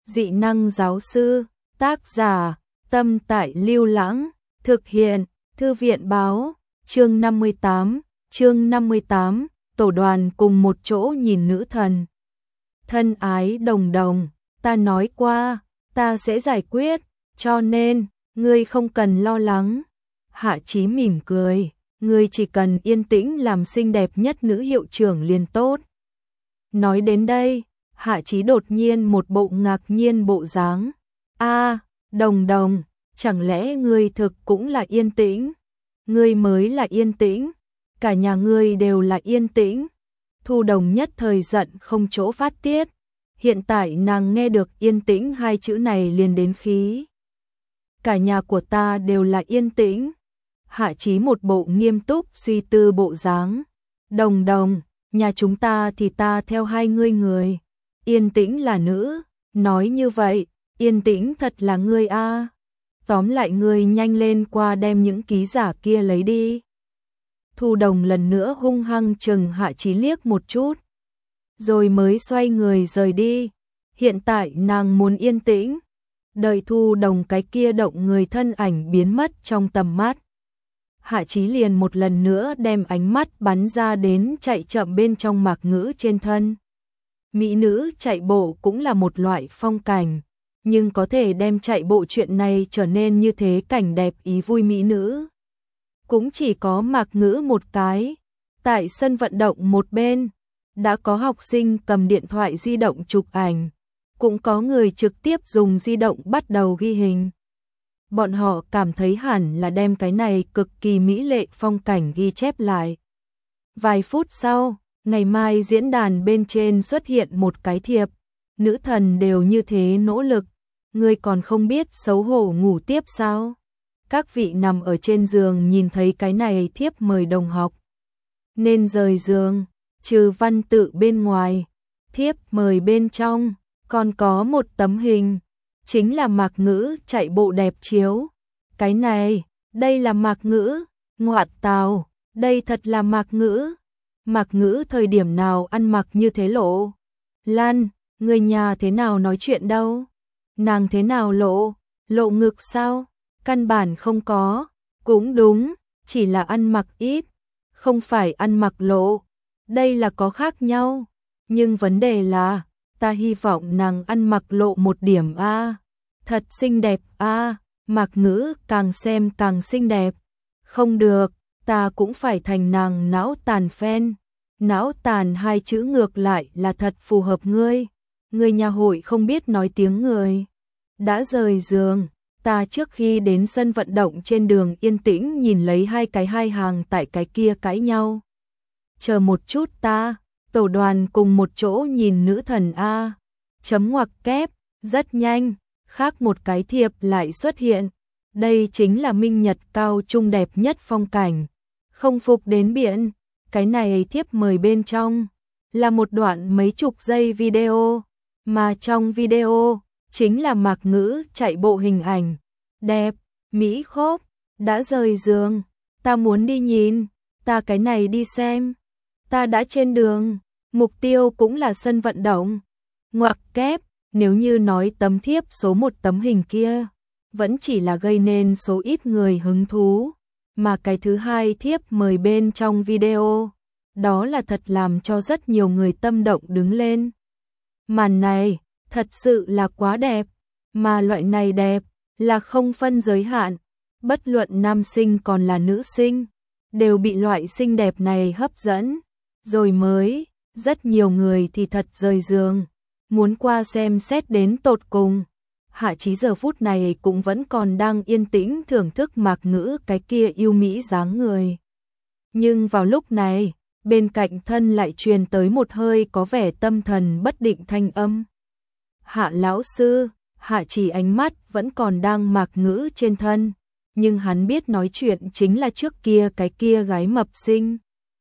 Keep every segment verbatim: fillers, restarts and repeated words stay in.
Dị năng giáo sư, tác giả, Tâm Tại Lưu Lãng, thực hiện, Thư viện báo, chương năm mươi tám, chương năm mươi tám, tổ đoàn cùng một chỗ nhìn nữ thần. Thân ái Đồng Đồng, ta nói qua, ta sẽ giải quyết, cho nên, ngươi không cần lo lắng. Hạ Chí mỉm cười, ngươi chỉ cần yên tĩnh làm xinh đẹp nhất nữ hiệu trưởng liền tốt. Nói đến đây, Hạ Chí đột nhiên một bộ ngạc nhiên bộ dáng. A, Đồng Đồng, chẳng lẽ ngươi thực cũng là yên tĩnh? Ngươi mới là yên tĩnh, cả nhà ngươi đều là yên tĩnh. Thu Đồng nhất thời giận không chỗ phát tiết. Hiện tại nàng nghe được yên tĩnh hai chữ này liền đến khí. Cả nhà của ta đều là yên tĩnh. Hạ Chí một bộ nghiêm túc suy tư bộ dáng. Đồng Đồng, nhà chúng ta thì ta theo hai ngươi người. Yên tĩnh là nữ, nói như vậy, yên tĩnh thật là ngươi a. Tóm lại ngươi nhanh lên qua đem những ký giả kia lấy đi. Thu Đồng lần nữa hung hăng chừng Hạ Chí liếc một chút, rồi mới xoay người rời đi. Hiện tại nàng muốn yên tĩnh, đợi Thu Đồng cái kia động người thân ảnh biến mất trong tầm mắt. Hạ Chí liền một lần nữa đem ánh mắt bắn ra đến chạy chậm bên trong Mạc Ngữ trên thân. Mỹ nữ chạy bộ cũng là một loại phong cảnh, nhưng có thể đem chạy bộ chuyện này trở nên như thế cảnh đẹp ý vui mỹ nữ. Cũng chỉ có Mạc Ngữ một cái. Tại sân vận động một bên, đã có học sinh cầm điện thoại di động chụp ảnh, cũng có người trực tiếp dùng di động bắt đầu ghi hình. Bọn họ cảm thấy hẳn là đem cái này cực kỳ mỹ lệ phong cảnh ghi chép lại. Vài phút sau, ngày mai diễn đàn bên trên xuất hiện một cái thiệp, nữ thần đều như thế nỗ lực, ngươi còn không biết xấu hổ ngủ tiếp sao? Các vị nằm ở trên giường nhìn thấy cái này thiếp mời đồng học nên rời giường, trừ văn tự bên ngoài, thiếp mời bên trong còn có một tấm hình, chính là Mạc Ngữ chạy bộ đẹp chiếu. Cái này, đây là Mạc Ngữ, ngoại tào, đây thật là Mạc Ngữ. Mạc Ngữ thời điểm nào ăn mặc như thế lộ? Lan, người nhà thế nào nói chuyện đâu? Nàng thế nào lộ? Lộ ngực sao? Căn bản không có. Cũng đúng, chỉ là ăn mặc ít, không phải ăn mặc lộ. Đây là có khác nhau. Nhưng vấn đề là, ta hy vọng nàng ăn mặc lộ một điểm a. Thật xinh đẹp a. Mạc Ngữ càng xem càng xinh đẹp. Không được, ta cũng phải thành nàng não tàn fan. Não tàn hai chữ ngược lại là thật phù hợp ngươi. Người nhà hội không biết nói tiếng người. Đã rời giường, ta trước khi đến sân vận động trên đường yên tĩnh nhìn lấy hai cái hai hàng tại cái kia cãi nhau. Chờ một chút ta, tổ đoàn cùng một chỗ nhìn nữ thần a. Chấm ngoặc kép, rất nhanh, khác một cái thiệp lại xuất hiện. Đây chính là minh nhật cao trung đẹp nhất phong cảnh. Không phục đến biển. Cái này thiếp mời bên trong là một đoạn mấy chục giây video, mà trong video chính là Mạc Ngữ chạy bộ hình ảnh. Đẹp, mỹ khốp, đã rời giường, ta muốn đi nhìn, ta cái này đi xem. Ta đã trên đường, mục tiêu cũng là sân vận động. Ngoặc kép, nếu như nói tấm thiếp số một tấm hình kia, vẫn chỉ là gây nên số ít người hứng thú. Mà cái thứ hai thiếp mời bên trong video, đó là thật làm cho rất nhiều người tâm động đứng lên. Màn này, thật sự là quá đẹp, mà loại này đẹp, là không phân giới hạn, bất luận nam sinh còn là nữ sinh, đều bị loại xinh đẹp này hấp dẫn, rồi mới, rất nhiều người thì thật rời giường, muốn qua xem xét đến tột cùng. Hạ Chí giờ phút này cũng vẫn còn đang yên tĩnh thưởng thức Mạc Ngữ cái kia yêu mỹ dáng người. Nhưng vào lúc này, bên cạnh thân lại truyền tới một hơi có vẻ tâm thần bất định thanh âm. Hạ lão sư, Hạ Chỉ ánh mắt vẫn còn đang Mạc Ngữ trên thân, nhưng hắn biết nói chuyện chính là trước kia cái kia gái mập xinh.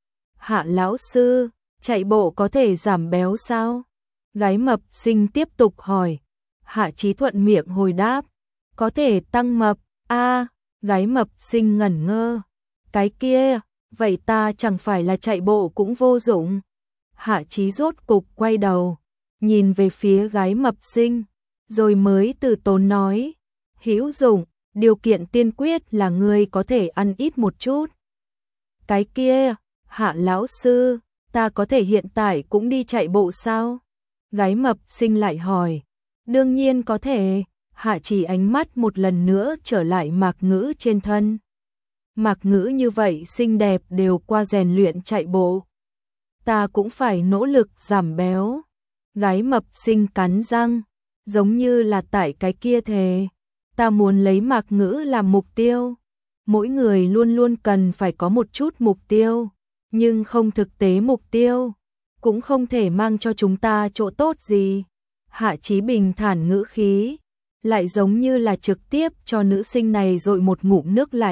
Hạ lão sư, chạy bộ có thể giảm béo sao? Gái mập xinh tiếp tục hỏi. Hạ Chí thuận miệng hồi đáp, có thể tăng mập. A, gái mập xinh ngẩn ngơ. Cái kia, vậy ta chẳng phải là chạy bộ cũng vô dụng. Hạ Chí rốt cục quay đầu, nhìn về phía gái mập xinh, rồi mới từ tốn nói, hữu dụng, điều kiện tiên quyết là ngươi có thể ăn ít một chút. Cái kia, Hạ lão sư, ta có thể hiện tại cũng đi chạy bộ sao? Gái mập xinh lại hỏi. Đương nhiên có thể. Hạ Chí ánh mắt một lần nữa trở lại Mạc Ngữ trên thân. Mạc Ngữ như vậy xinh đẹp đều qua rèn luyện chạy bộ. Ta cũng phải nỗ lực giảm béo. Gái mập xinh cắn răng, giống như là tại cái kia thề. Ta muốn lấy Mạc Ngữ làm mục tiêu. Mỗi người luôn luôn cần phải có một chút mục tiêu, nhưng không thực tế mục tiêu, cũng không thể mang cho chúng ta chỗ tốt gì. Hạ Chí bình thản ngữ khí, lại giống như là trực tiếp cho nữ sinh này dội một ngụm nước lạnh.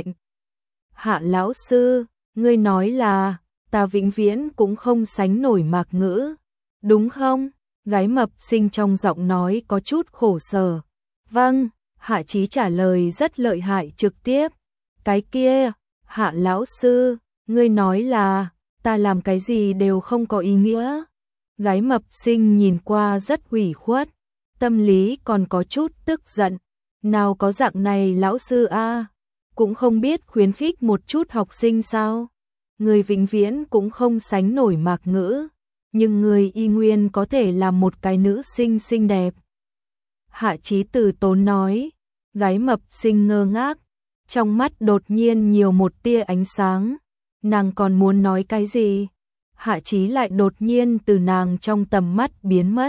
Hạ lão sư, ngươi nói là, ta vĩnh viễn cũng không sánh nổi Mạc Ngữ, đúng không? Gái mập xinh trong giọng nói có chút khổ sở. Vâng, Hạ Chí trả lời rất lợi hại trực tiếp. Cái kia, Hạ lão sư, ngươi nói là, ta làm cái gì đều không có ý nghĩa. Gái mập xinh nhìn qua rất ủy khuất, tâm lý còn có chút tức giận. Nào có dạng này lão sư a, cũng không biết khuyến khích một chút học sinh sao? Người vĩnh viễn cũng không sánh nổi Mạc Ngữ, nhưng người y nguyên có thể là một cái nữ sinh xinh đẹp. Hạ Chí từ tốn nói, gái mập xinh ngơ ngác, trong mắt đột nhiên nhiều một tia ánh sáng. Nàng còn muốn nói cái gì? Hạ Chí lại đột nhiên từ nàng trong tầm mắt biến mất.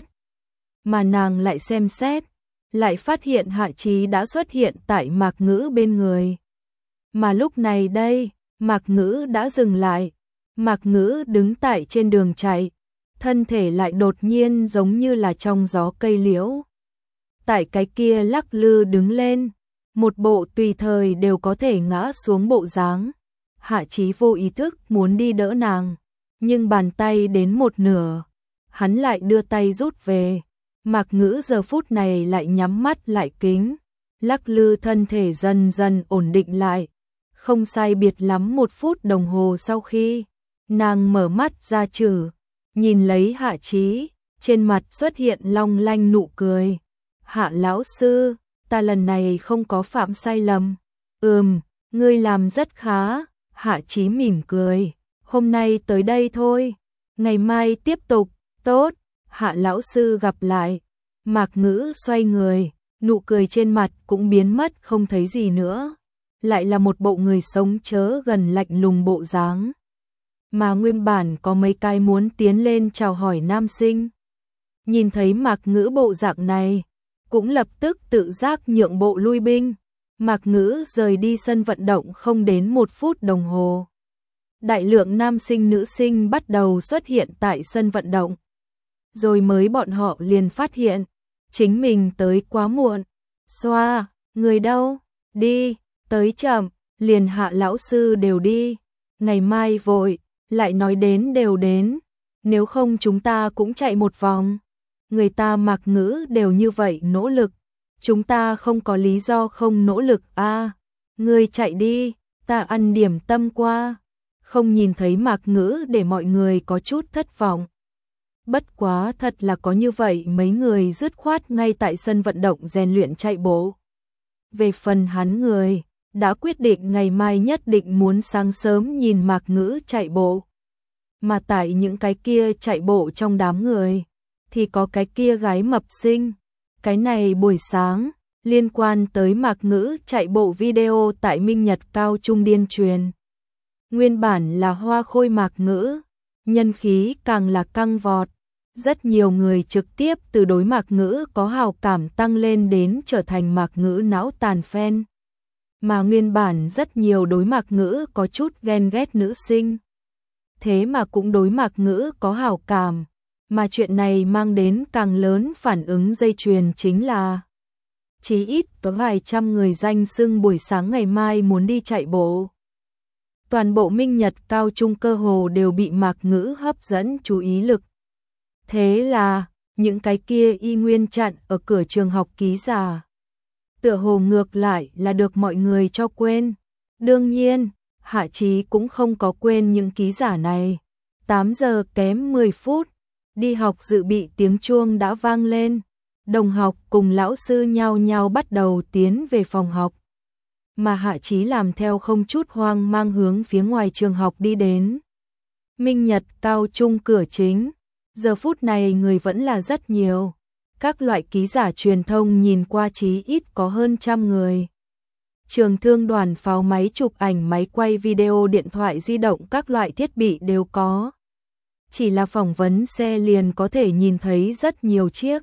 Mà nàng lại xem xét, lại phát hiện Hạ Chí đã xuất hiện tại Mạc Ngữ bên người. Mà lúc này đây, Mạc Ngữ đã dừng lại. Mạc Ngữ đứng tại trên đường chạy, thân thể lại đột nhiên giống như là trong gió cây liễu. Tại cái kia lắc lư đứng lên, một bộ tùy thời đều có thể ngã xuống bộ dáng. Hạ Chí vô ý thức muốn đi đỡ nàng, nhưng bàn tay đến một nửa, hắn lại đưa tay rút về. Mạc Ngữ giờ phút này lại nhắm mắt lại kính, lắc lư thân thể dần dần ổn định lại. Không sai biệt lắm một phút đồng hồ sau khi nàng mở mắt ra chử, nhìn lấy Hạ Chí, trên mặt xuất hiện long lanh nụ cười. Hạ lão sư, ta lần này không có phạm sai lầm. Ừm, ngươi làm rất khá. Hạ Chí mỉm cười. Hôm nay tới đây thôi, ngày mai tiếp tục. Tốt. Hạ lão sư gặp lại. Mạc Ngữ xoay người, nụ cười trên mặt cũng biến mất không thấy gì nữa. Lại là một bộ người sống chớ gần lạnh lùng bộ dáng. Mà nguyên bản có mấy cái muốn tiến lên chào hỏi nam sinh, nhìn thấy Mạc Ngữ bộ dạng này, cũng lập tức tự giác nhượng bộ lui binh. Mạc Ngữ rời đi sân vận động không đến một phút đồng hồ. Đại lượng nam sinh nữ sinh bắt đầu xuất hiện tại sân vận động. Rồi mới bọn họ liền phát hiện, chính mình tới quá muộn. Xoa, người đâu? Đi, tới chậm, liền Hạ lão sư đều đi. Ngày mai vội, lại nói đến đều đến. Nếu không chúng ta cũng chạy một vòng. Người ta Mạc Ngữ đều như vậy nỗ lực, chúng ta không có lý do không nỗ lực a. À, ngươi chạy đi, ta ăn điểm tâm qua. Không nhìn thấy Mạc Ngữ để mọi người có chút thất vọng. Bất quá thật là có như vậy mấy người dứt khoát ngay tại sân vận động rèn luyện chạy bộ. Về phần hắn người, đã quyết định ngày mai nhất định muốn sáng sớm nhìn Mạc Ngữ chạy bộ. Mà tại những cái kia chạy bộ trong đám người, thì có cái kia gái mập xinh. Cái này buổi sáng, liên quan tới Mạc Ngữ chạy bộ video tại Minh Nhật Cao Trung điên truyền. Nguyên bản là hoa khôi Mạc Ngữ, nhân khí càng là căng vọt. Rất nhiều người trực tiếp từ đối Mạc Ngữ có hào cảm tăng lên đến trở thành Mạc Ngữ não tàn fan. Mà nguyên bản rất nhiều đối Mạc Ngữ có chút ghen ghét nữ sinh, thế mà cũng đối Mạc Ngữ có hào cảm. Mà chuyện này mang đến càng lớn phản ứng dây chuyền chính là chí ít có vài trăm người danh xưng buổi sáng ngày mai muốn đi chạy bộ. Toàn bộ Minh Nhật Cao Trung cơ hồ đều bị Mạc Ngữ hấp dẫn chú ý lực. Thế là, những cái kia y nguyên chặn ở cửa trường học ký giả, tựa hồ ngược lại là được mọi người cho quên. Đương nhiên, Hạ Chí cũng không có quên những ký giả này. tám giờ kém mười phút, đi học dự bị tiếng chuông đã vang lên. Đồng học cùng lão sư nhao nhao bắt đầu tiến về phòng học. Mà Hạ Chí làm theo không chút hoang mang hướng phía ngoài trường học đi đến. Minh Nhật cao trung cửa chính, giờ phút này người vẫn là rất nhiều. Các loại ký giả truyền thông nhìn qua chí ít có hơn trăm người. Trường thương đoàn pháo máy chụp ảnh, máy quay video, điện thoại di động, các loại thiết bị đều có. Chỉ là phỏng vấn xe liền có thể nhìn thấy rất nhiều chiếc.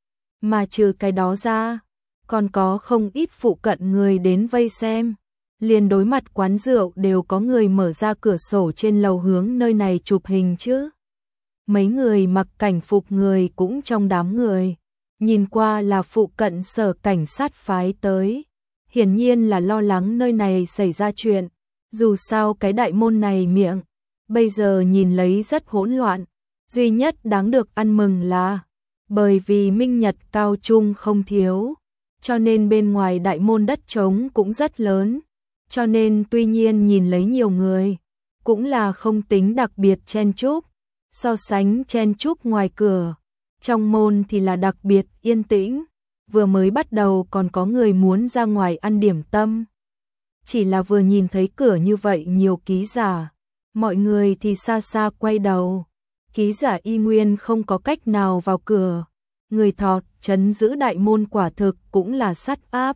Mà trừ cái đó ra, còn có không ít phụ cận người đến vây xem. Liền đối mặt quán rượu đều có người mở ra cửa sổ trên lầu hướng nơi này chụp hình chứ. Mấy người mặc cảnh phục người cũng trong đám người. Nhìn qua là phụ cận sở cảnh sát phái tới. Hiển nhiên là lo lắng nơi này xảy ra chuyện. Dù sao cái đại môn này miệng, bây giờ nhìn lấy rất hỗn loạn. Duy nhất đáng được ăn mừng là, bởi vì Minh Nhật cao trung không thiếu, cho nên bên ngoài đại môn đất trống cũng rất lớn. Cho nên tuy nhiên nhìn lấy nhiều người, cũng là không tính đặc biệt chen chúc. So sánh chen chúc ngoài cửa, trong môn thì là đặc biệt yên tĩnh. Vừa mới bắt đầu còn có người muốn ra ngoài ăn điểm tâm. Chỉ là vừa nhìn thấy cửa như vậy nhiều ký giả, mọi người thì xa xa quay đầu. Ký giả y nguyên không có cách nào vào cửa. Người thọt trấn giữ đại môn quả thực cũng là sắt áp.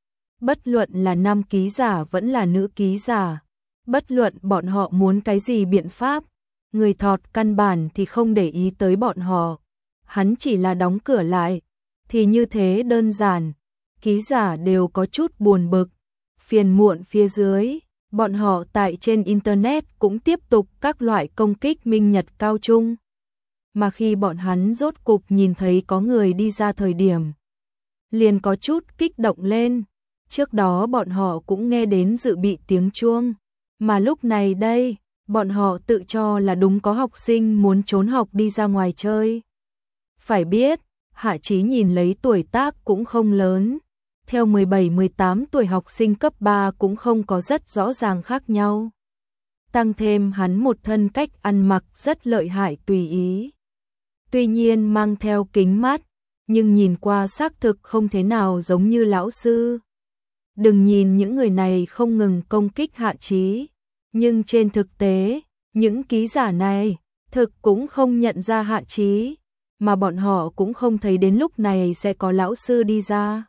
Bất luận là nam ký giả vẫn là nữ ký giả, bất luận bọn họ muốn cái gì biện pháp, người thọt căn bản thì không để ý tới bọn họ. Hắn chỉ là đóng cửa lại, thì như thế đơn giản. Ký giả đều có chút buồn bực, phiền muộn phía dưới. Bọn họ tại trên Internet cũng tiếp tục các loại công kích Minh Nhật cao trung. Mà khi bọn hắn rốt cục nhìn thấy có người đi ra thời điểm, liền có chút kích động lên. Trước đó bọn họ cũng nghe đến dự bị tiếng chuông, mà lúc này đây, bọn họ tự cho là đúng có học sinh muốn trốn học đi ra ngoài chơi. Phải biết, Hạ Chí nhìn lấy tuổi tác cũng không lớn, theo mười bảy mười tám tuổi học sinh cấp ba cũng không có rất rõ ràng khác nhau. Tăng thêm hắn một thân cách ăn mặc rất lợi hại tùy ý. Tuy nhiên mang theo kính mắt, nhưng nhìn qua xác thực không thế nào giống như lão sư. Đừng nhìn những người này không ngừng công kích Hạ Chí, nhưng trên thực tế, những ký giả này thực cũng không nhận ra Hạ Chí, mà bọn họ cũng không thấy đến lúc này sẽ có lão sư đi ra.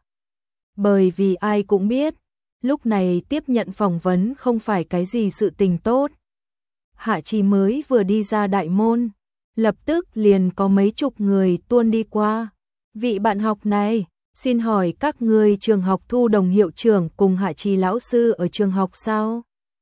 Bởi vì ai cũng biết, lúc này tiếp nhận phỏng vấn không phải cái gì sự tình tốt. Hạ Chí mới vừa đi ra đại môn, lập tức liền có mấy chục người tuôn đi qua. Vị bạn học này, xin hỏi các người trường học Thu Đồng hiệu trưởng cùng Hạ Chí lão sư ở trường học sao?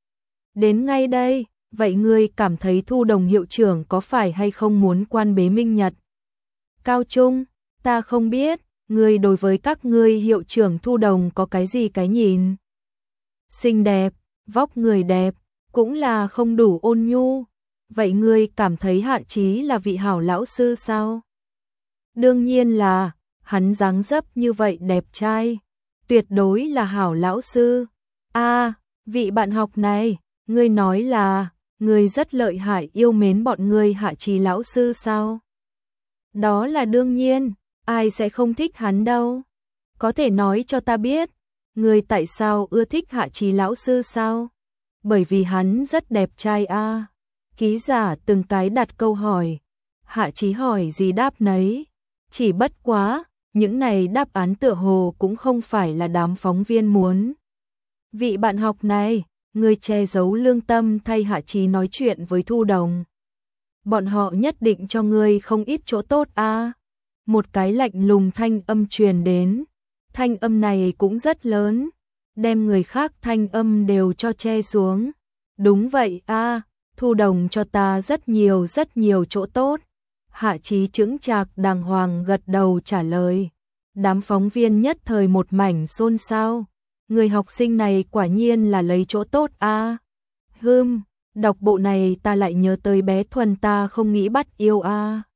Đến ngay đây, vậy ngươi cảm thấy Thu Đồng hiệu trưởng có phải hay không muốn quan bế Minh Nhật cao trung? Ta không biết, ngươi đối với các ngươi hiệu trưởng Thu Đồng có cái gì cái nhìn? Xinh đẹp, vóc người đẹp, cũng là không đủ ôn nhu. Vậy ngươi cảm thấy Hạ Chí là vị hảo lão sư sao? Đương nhiên là, hắn dáng dấp như vậy đẹp trai, tuyệt đối là hảo lão sư. A, à, vị bạn học này, ngươi nói là, ngươi rất lợi hại yêu mến bọn ngươi Hạ Chí lão sư sao? Đó là đương nhiên, ai sẽ không thích hắn đâu. Có thể nói cho ta biết, ngươi tại sao ưa thích Hạ Chí lão sư sao? Bởi vì hắn rất đẹp trai a. À. Ký giả từng cái đặt câu hỏi, Hạ Chí hỏi gì đáp nấy. Chỉ bất quá, những này đáp án tựa hồ cũng không phải là đám phóng viên muốn. Vị bạn học này, người che giấu lương tâm thay Hạ Chí nói chuyện với Thu Đồng. Bọn họ nhất định cho ngươi không ít chỗ tốt a. À. Một cái lạnh lùng thanh âm truyền đến, thanh âm này cũng rất lớn, đem người khác thanh âm đều cho che xuống. Đúng vậy a, à, Thu Đồng cho ta rất nhiều rất nhiều chỗ tốt. Hạ Chí chững chạc đàng hoàng gật đầu trả lời. Đám phóng viên nhất thời một mảnh xôn xao. Người học sinh này quả nhiên là lấy chỗ tốt a. À. Hừm, đọc bộ này ta lại nhớ tới bé Thuần ta không nghĩ bắt yêu a. À.